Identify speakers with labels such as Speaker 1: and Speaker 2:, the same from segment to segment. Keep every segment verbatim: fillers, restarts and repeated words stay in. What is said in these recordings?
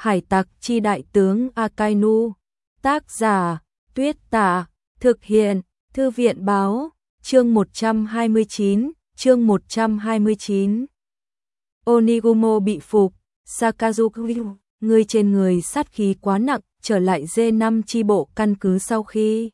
Speaker 1: Hải tặc chi đại tướng Akainu. Tác giả Tuyết Tạ. Thực hiện Thư viện báo. Chương một trăm hai mươi chín. Chương một trăm hai mươi chín. Onigumo bị phục. Sakazuki, người trên người sát khí quá nặng, trở lại D năm chi bộ căn cứ sau khi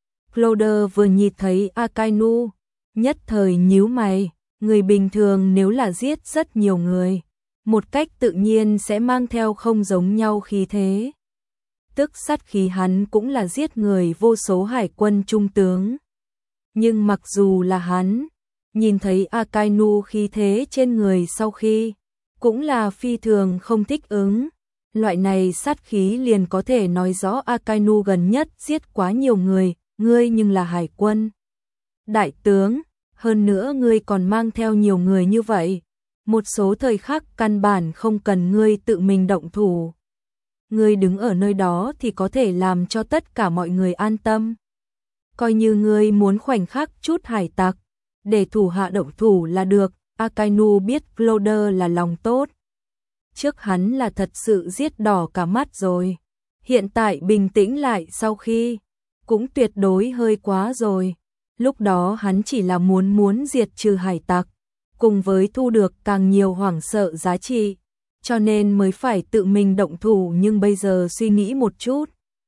Speaker 1: Cloder vừa nhìn thấy Akainu, nhất thời nhíu mày. Người bình thường nếu là giết rất nhiều người, một cách tự nhiên sẽ mang theo không giống nhau khí thế. Tức sát khí hắn cũng là giết người vô số hải quân trung tướng. Nhưng mặc dù là hắn, nhìn thấy Akainu khí thế trên người sau khi, cũng là phi thường không thích ứng. Loại này sát khí liền có thể nói rõ Akainu gần nhất giết quá nhiều người, ngươi nhưng là hải quân đại tướng, hơn nữa ngươi còn mang theo nhiều người như vậy. Một số thời khắc căn bản không cần ngươi tự mình động thủ. Ngươi đứng ở nơi đó thì có thể làm cho tất cả mọi người an tâm. Coi như ngươi muốn khoảnh khắc chút hải tặc, để thủ hạ động thủ là được. Akainu biết Cloder là lòng tốt. Trước hắn là thật sự giết đỏ cả mắt rồi. Hiện tại bình tĩnh lại sau khi, cũng tuyệt đối hơi quá rồi. Lúc đó hắn chỉ là muốn muốn diệt trừ hải tặc, cùng với thu được càng nhiều hoảng sợ giá trị, cho nên mới phải tự mình động thủ. Nhưng bây giờ suy nghĩ một chút,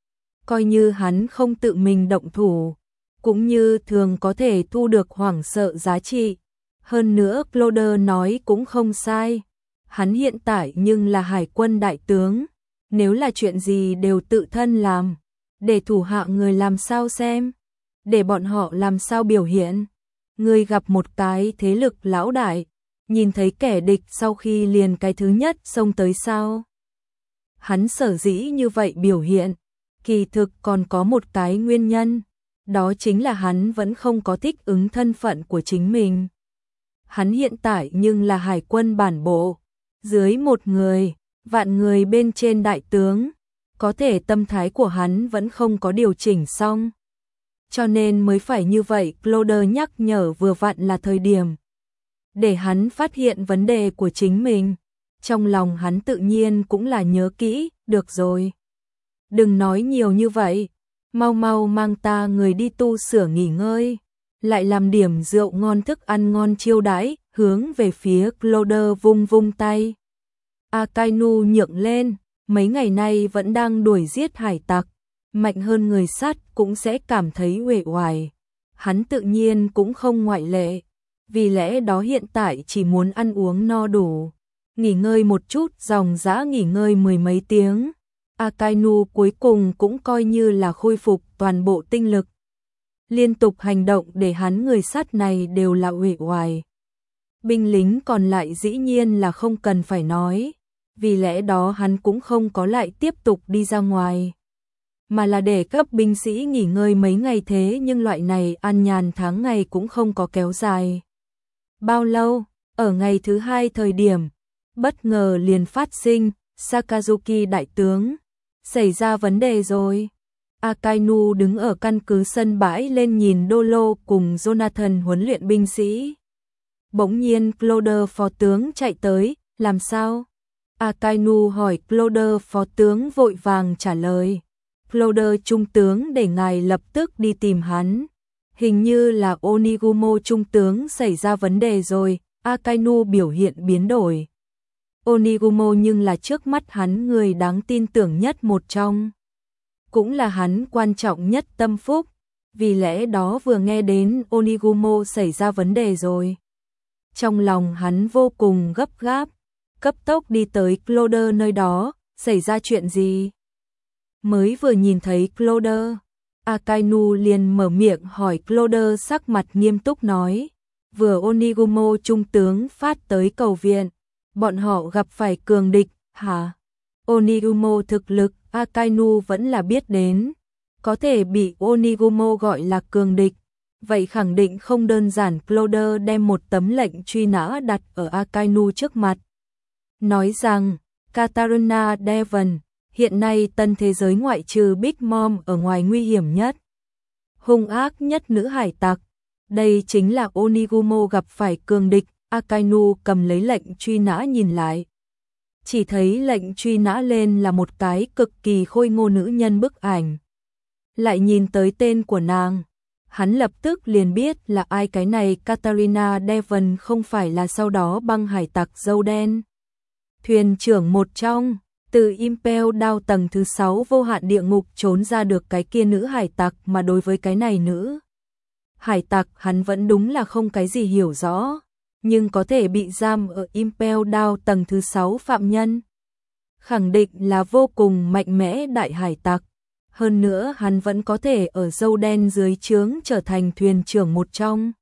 Speaker 1: coi như hắn không tự mình động thủ, cũng như thường có thể thu được hoảng sợ giá trị. Hơn nữa Cloder nói cũng không sai, hắn hiện tại nhưng là hải quân đại tướng, nếu là chuyện gì đều tự thân làm, để thủ hạ người làm sao xem, để bọn họ làm sao biểu hiện. Người gặp một cái thế lực lão đại, nhìn thấy kẻ địch sau khi liền cái thứ nhất xông tới sao. Hắn sở dĩ như vậy biểu hiện, kỳ thực còn có một cái nguyên nhân, đó chính là hắn vẫn không có thích ứng thân phận của chính mình. Hắn hiện tại nhưng là hải quân bản bộ, dưới một người, vạn người bên trên đại tướng, có thể tâm thái của hắn vẫn không có điều chỉnh xong. Cho nên mới phải như vậy. Cloder nhắc nhở vừa vặn là thời điểm để hắn phát hiện vấn đề của chính mình. Trong lòng hắn tự nhiên cũng là nhớ kỹ, được rồi. Đừng nói nhiều như vậy, mau mau mang ta người đi tu sửa nghỉ ngơi, lại làm điểm rượu ngon thức ăn ngon chiêu đãi, hướng về phía Cloder vung vung tay. Akainu nhượng lên, mấy ngày nay vẫn đang đuổi giết hải tặc, mạnh hơn người sắt cũng sẽ cảm thấy uể oải. Hắn tự nhiên cũng không ngoại lệ, vì lẽ đó hiện tại chỉ muốn ăn uống no đủ, nghỉ ngơi một chút. Dòng dã nghỉ ngơi mười mấy tiếng, Akainu cuối cùng cũng coi như là khôi phục toàn bộ tinh lực. Liên tục hành động để hắn người sắt này đều là uể oải. Binh lính còn lại dĩ nhiên là không cần phải nói, vì lẽ đó hắn cũng không có lại tiếp tục đi ra ngoài, mà là để cấp binh sĩ nghỉ ngơi mấy ngày. Thế nhưng loại này an nhàn tháng ngày cũng không có kéo dài bao lâu. Ở ngày thứ hai thời điểm, bất ngờ liền phát sinh, Sakazuki đại tướng, xảy ra vấn đề rồi. Akainu đứng ở căn cứ sân bãi lên nhìn Dolo cùng Jonathan huấn luyện binh sĩ. Bỗng nhiên Cloder phó tướng chạy tới, làm sao? Akainu hỏi. Cloder phó tướng vội vàng trả lời, Cloder trung tướng để ngài lập tức đi tìm hắn. Hình như là Onigumo trung tướng xảy ra vấn đề rồi. Akainu biểu hiện biến đổi. Onigumo nhưng là trước mắt hắn người đáng tin tưởng nhất một trong, cũng là hắn quan trọng nhất tâm phúc, vì lẽ đó vừa nghe đến Onigumo xảy ra vấn đề rồi, trong lòng hắn vô cùng gấp gáp, cấp tốc đi tới Cloder nơi đó. Xảy ra chuyện gì? Mới vừa nhìn thấy Cloder, Akainu liền mở miệng hỏi. Cloder sắc mặt nghiêm túc nói, vừa Onigumo trung tướng phát tới cầu viện, bọn họ gặp phải cường địch. Hả? Onigumo thực lực Akainu vẫn là biết đến, có thể bị Onigumo gọi là cường địch, vậy khẳng định không đơn giản. Cloder đem một tấm lệnh truy nã đặt ở Akainu trước mặt, nói rằng Katarina Devon, hiện nay tân thế giới ngoại trừ Big Mom ở ngoài nguy hiểm nhất, hung ác nhất nữ hải tặc, đây chính là Onigumo gặp phải cường địch. Akainu cầm lấy lệnh truy nã nhìn lại, chỉ thấy lệnh truy nã lên là một cái cực kỳ khôi ngô nữ nhân bức ảnh. Lại nhìn tới tên của nàng, hắn lập tức liền biết là ai. Cái này Katarina Devon không phải là sau đó băng hải tặc dâu đen. Thuyền trưởng một trong, từ Impel Down tầng thứ sáu vô hạn địa ngục trốn ra được cái kia nữ hải tặc, mà đối với cái này nữ hải tặc hắn vẫn đúng là không cái gì hiểu rõ, nhưng có thể bị giam ở Impel Down tầng thứ sáu phạm nhân, khẳng định là vô cùng mạnh mẽ đại hải tặc. Hơn nữa hắn vẫn có thể ở dâu đen dưới trướng trở thành thuyền trưởng một trong.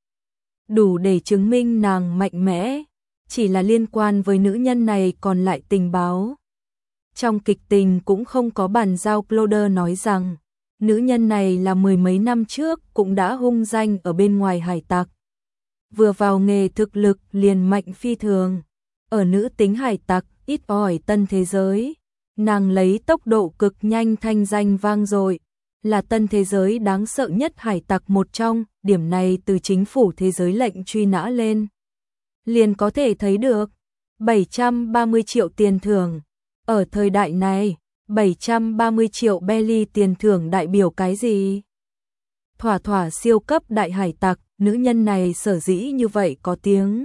Speaker 1: Đủ để chứng minh nàng mạnh mẽ, chỉ là liên quan với nữ nhân này còn lại tình báo. Trong kịch tình cũng không có bản giao. Cloder nói rằng, nữ nhân này là mười mấy năm trước cũng đã hung danh ở bên ngoài hải tặc. Vừa vào nghề thực lực liền mạnh phi thường. Ở nữ tính hải tặc, ít ỏi tân thế giới. Nàng lấy tốc độ cực nhanh thanh danh vang dội, là tân thế giới đáng sợ nhất hải tặc một trong, điểm này từ chính phủ thế giới lệnh truy nã lên. Liền có thể thấy được, bảy trăm ba mươi triệu tiền thưởng. Ở thời đại này, bảy trăm ba mươi triệu belly tiền thưởng đại biểu cái gì? Thỏa thỏa siêu cấp đại hải tặc, nữ nhân này sở dĩ như vậy có tiếng.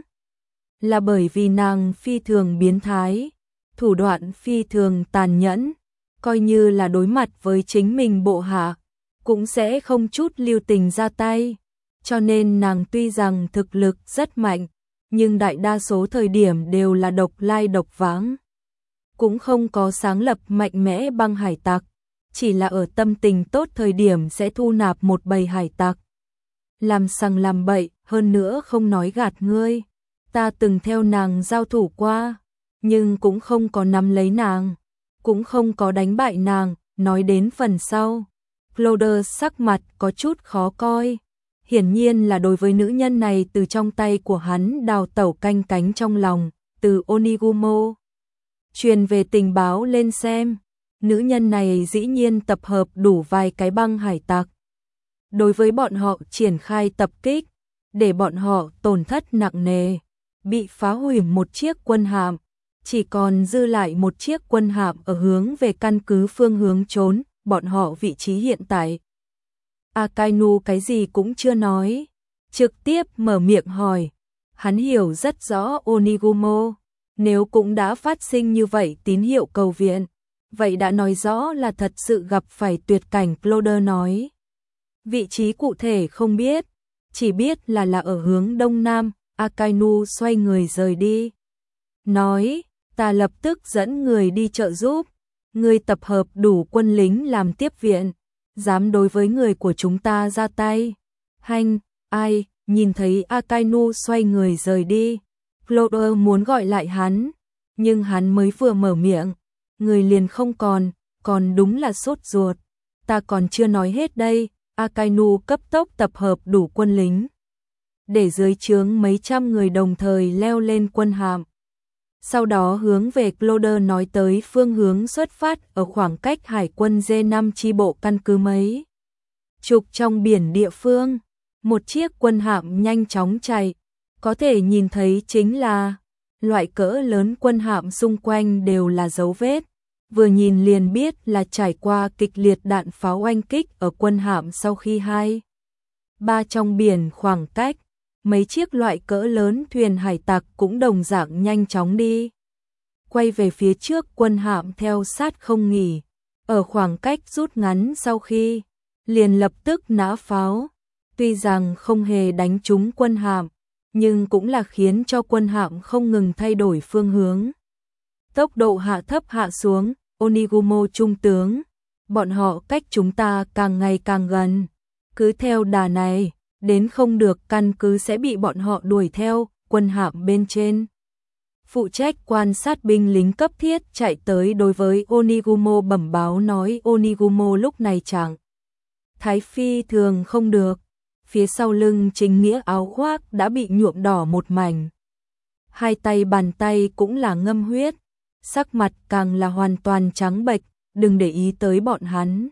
Speaker 1: Là bởi vì nàng phi thường biến thái. Thủ đoạn phi thường tàn nhẫn, coi như là đối mặt với chính mình bộ hạ, cũng sẽ không chút lưu tình ra tay. Cho nên nàng tuy rằng thực lực rất mạnh, nhưng đại đa số thời điểm đều là độc lai độc vãng. Cũng không có sáng lập mạnh mẽ băng hải tặc, chỉ là ở tâm tình tốt thời điểm sẽ thu nạp một bầy hải tặc. Làm sằng làm bậy, hơn nữa không nói gạt ngươi. Ta từng theo nàng giao thủ qua, nhưng cũng không có nắm lấy nàng, cũng không có đánh bại nàng. Nói đến phần sau, Cloder sắc mặt có chút khó coi. Hiển nhiên là đối với nữ nhân này từ trong tay của hắn đào tẩu canh cánh trong lòng, từ Onigumo truyền về tình báo lên xem. Nữ nhân này dĩ nhiên tập hợp đủ vài cái băng hải tặc. Đối với bọn họ triển khai tập kích, để bọn họ tổn thất nặng nề, bị phá hủy một chiếc quân hạm. Chỉ còn dư lại một chiếc quân hạm ở hướng về căn cứ phương hướng trốn, bọn họ vị trí hiện tại. Akainu cái gì cũng chưa nói, trực tiếp mở miệng hỏi. Hắn hiểu rất rõ Onigumo, nếu cũng đã phát sinh như vậy tín hiệu cầu viện, vậy đã nói rõ là thật sự gặp phải tuyệt cảnh. Cloder nói, vị trí cụ thể không biết, chỉ biết là là ở hướng đông nam. Akainu xoay người rời đi, nói, ta lập tức dẫn người đi trợ giúp, ngươi tập hợp đủ quân lính làm tiếp viện, dám đối với người của chúng ta ra tay. Hanh, ai, nhìn thấy Akainu xoay người rời đi, Cloder muốn gọi lại hắn, nhưng hắn mới vừa mở miệng, người liền không còn, còn đúng là sốt ruột. Ta còn chưa nói hết đây. Akainu cấp tốc tập hợp đủ quân lính, để dưới trướng mấy trăm người đồng thời leo lên quân hạm. Sau đó hướng về Cloder nói tới phương hướng xuất phát ở khoảng cách hải quân D năm chi bộ căn cứ mấy chục trong biển địa phương. Một chiếc quân hạm nhanh chóng chạy, có thể nhìn thấy chính là loại cỡ lớn quân hạm xung quanh đều là dấu vết. Vừa nhìn liền biết là trải qua kịch liệt đạn pháo oanh kích ở quân hạm sau khi hai ba trong biển khoảng cách. Mấy chiếc loại cỡ lớn thuyền hải tặc cũng đồng dạng nhanh chóng đi quay về phía trước quân hạm theo sát không nghỉ. Ở khoảng cách rút ngắn sau khi, liền lập tức nã pháo. Tuy rằng không hề đánh trúng quân hạm, nhưng cũng là khiến cho quân hạm không ngừng thay đổi phương hướng. Tốc độ hạ thấp hạ xuống. Onigumo trung tướng, bọn họ cách chúng ta càng ngày càng gần. Cứ theo đà này, đến không được căn cứ sẽ bị bọn họ đuổi theo. Quân hạm bên trên phụ trách quan sát binh lính cấp thiết chạy tới đối với Onigumo bẩm báo nói. Onigumo lúc này chẳng thái phi thường không được, phía sau lưng chính nghĩa áo khoác đã bị nhuộm đỏ một mảnh, hai tay bàn tay cũng là ngâm huyết, sắc mặt càng là hoàn toàn trắng bệch. Đừng để ý tới bọn hắn,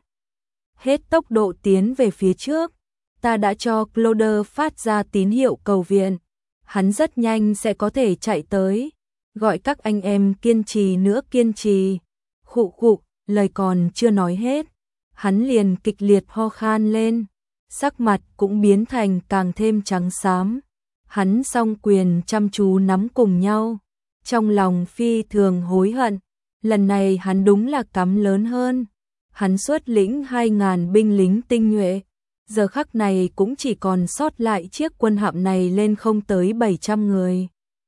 Speaker 1: hết tốc độ tiến về phía trước. Ta đã cho Cloder phát ra tín hiệu cầu viện, hắn rất nhanh sẽ có thể chạy tới. gọi các anh em kiên trì nữa kiên trì. Khụ khụ, lời còn chưa nói hết, hắn liền kịch liệt ho khan lên, sắc mặt cũng biến thành càng thêm trắng xám. Hắn song quyền chăm chú nắm cùng nhau, trong lòng phi thường hối hận, lần này hắn đúng là cắm lớn hơn. Hắn xuất lĩnh hai ngàn binh lính tinh nhuệ, giờ khắc này cũng chỉ còn sót lại chiếc quân hạm này lên không tới bảy trăm người.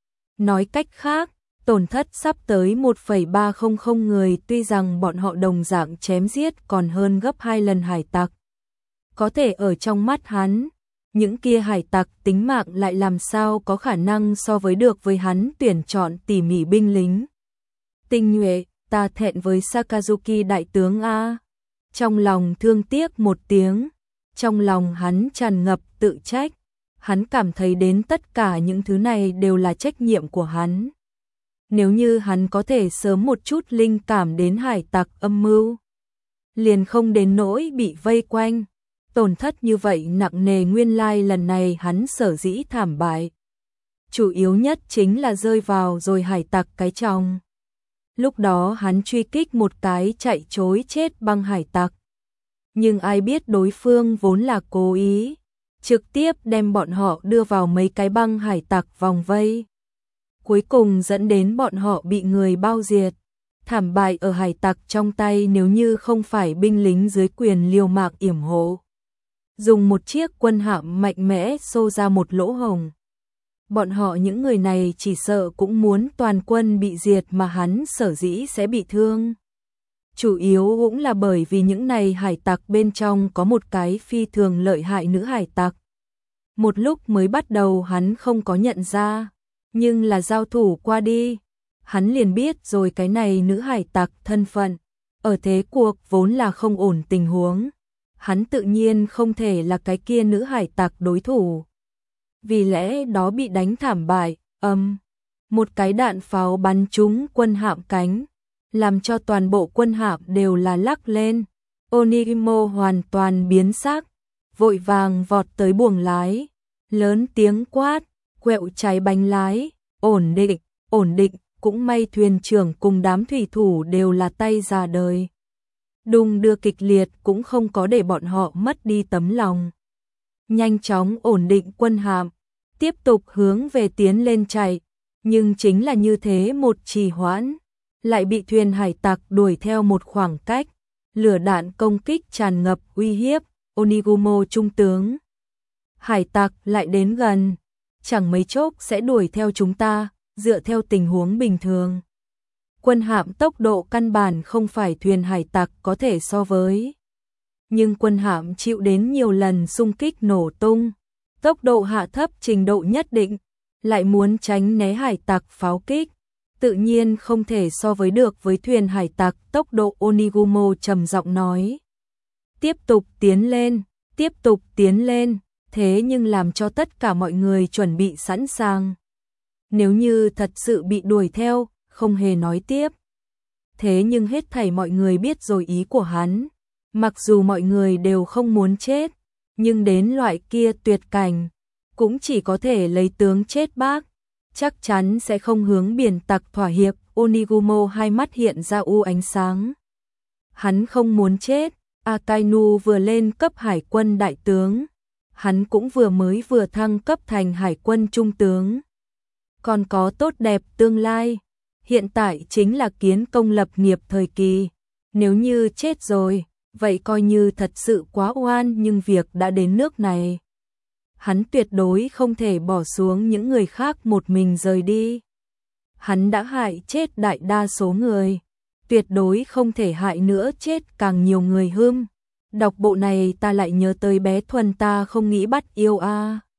Speaker 1: Nói cách khác, tổn thất sắp tới một phẩy ba không không người, tuy rằng bọn họ đồng dạng chém giết còn hơn gấp hai lần hải tặc. Có thể ở trong mắt hắn, những kia hải tặc tính mạng lại làm sao có khả năng so với được với hắn tuyển chọn tỉ mỉ binh lính tinh nhuệ. Ta thẹn với Sakazuki đại tướng a. Trong lòng thương tiếc một tiếng, trong lòng hắn tràn ngập tự trách, hắn cảm thấy đến tất cả những thứ này đều là trách nhiệm của hắn. Nếu như hắn có thể sớm một chút linh cảm đến hải tặc âm mưu, liền không đến nỗi bị vây quanh, tổn thất như vậy nặng nề. Nguyên lai lần này hắn sở dĩ thảm bại, chủ yếu nhất chính là rơi vào rồi hải tặc cái chồng. Lúc đó hắn truy kích một cái chạy trối chết băng hải tặc, nhưng ai biết đối phương vốn là cố ý, trực tiếp đem bọn họ đưa vào mấy cái băng hải tặc vòng vây, cuối cùng dẫn đến bọn họ bị người bao diệt, thảm bại ở hải tặc trong tay. Nếu như không phải binh lính dưới quyền liều mạng yểm hộ, dùng một chiếc quân hạm mạnh mẽ xô ra một lỗ hổng, bọn họ những người này chỉ sợ cũng muốn toàn quân bị diệt, mà hắn sở dĩ sẽ bị thương. Chủ yếu cũng là bởi vì những này hải tặc bên trong có một cái phi thường lợi hại nữ hải tặc. Một lúc mới bắt đầu hắn không có nhận ra, nhưng là giao thủ qua đi, hắn liền biết rồi cái này nữ hải tặc thân phận. Ở thế cuộc vốn là không ổn tình huống, hắn tự nhiên không thể là cái kia nữ hải tặc đối thủ. Vì lẽ đó bị đánh thảm bại, âm, một cái đạn pháo bắn trúng quân hạm cánh, làm cho toàn bộ quân hạm đều là lắc lên. Onigimo hoàn toàn biến sắc, vội vàng vọt tới buồng lái, lớn tiếng quát, quẹo trái bánh lái, ổn định, ổn định. Cũng may thuyền trưởng cùng đám thủy thủ đều là tay già đời, đung đưa kịch liệt cũng không có để bọn họ mất đi tấm lòng. Nhanh chóng ổn định quân hạm, tiếp tục hướng về tiến lên chạy, nhưng chính là như thế một trì hoãn, lại bị thuyền hải tặc đuổi theo một khoảng cách, lửa đạn công kích tràn ngập uy hiếp. Onigumo trung tướng, hải tặc lại đến gần, chẳng mấy chốc sẽ đuổi theo chúng ta. Dựa theo tình huống bình thường, quân hạm tốc độ căn bản không phải thuyền hải tặc có thể so với. Nhưng quân hạm chịu đến nhiều lần xung kích nổ tung, tốc độ hạ thấp trình độ nhất định, lại muốn tránh né hải tặc pháo kích, tự nhiên không thể so với được với thuyền hải tặc tốc độ. Onigumo trầm giọng nói, tiếp tục tiến lên, tiếp tục tiến lên, thế nhưng làm cho tất cả mọi người chuẩn bị sẵn sàng. Nếu như thật sự bị đuổi theo, không hề nói tiếp. Thế nhưng hết thảy mọi người biết rồi ý của hắn. Mặc dù mọi người đều không muốn chết, nhưng đến loại kia tuyệt cảnh, cũng chỉ có thể lấy tướng chết bác. Chắc chắn sẽ không hướng biển tặc thỏa hiệp. Onigumo hai mắt hiện ra u ánh sáng. Hắn không muốn chết. Akainu vừa lên cấp hải quân đại tướng. Hắn cũng vừa mới vừa thăng cấp thành hải quân trung tướng. Còn có tốt đẹp tương lai, hiện tại chính là kiến công lập nghiệp thời kỳ. Nếu như chết rồi, vậy coi như thật sự quá oan, nhưng việc đã đến nước này, hắn tuyệt đối không thể bỏ xuống những người khác một mình rời đi. Hắn đã hại chết đại đa số người, tuyệt đối không thể hại nữa chết càng nhiều người hơn. Đọc bộ này ta lại nhớ tới bé Thuần ta không nghĩ bắt yêu a.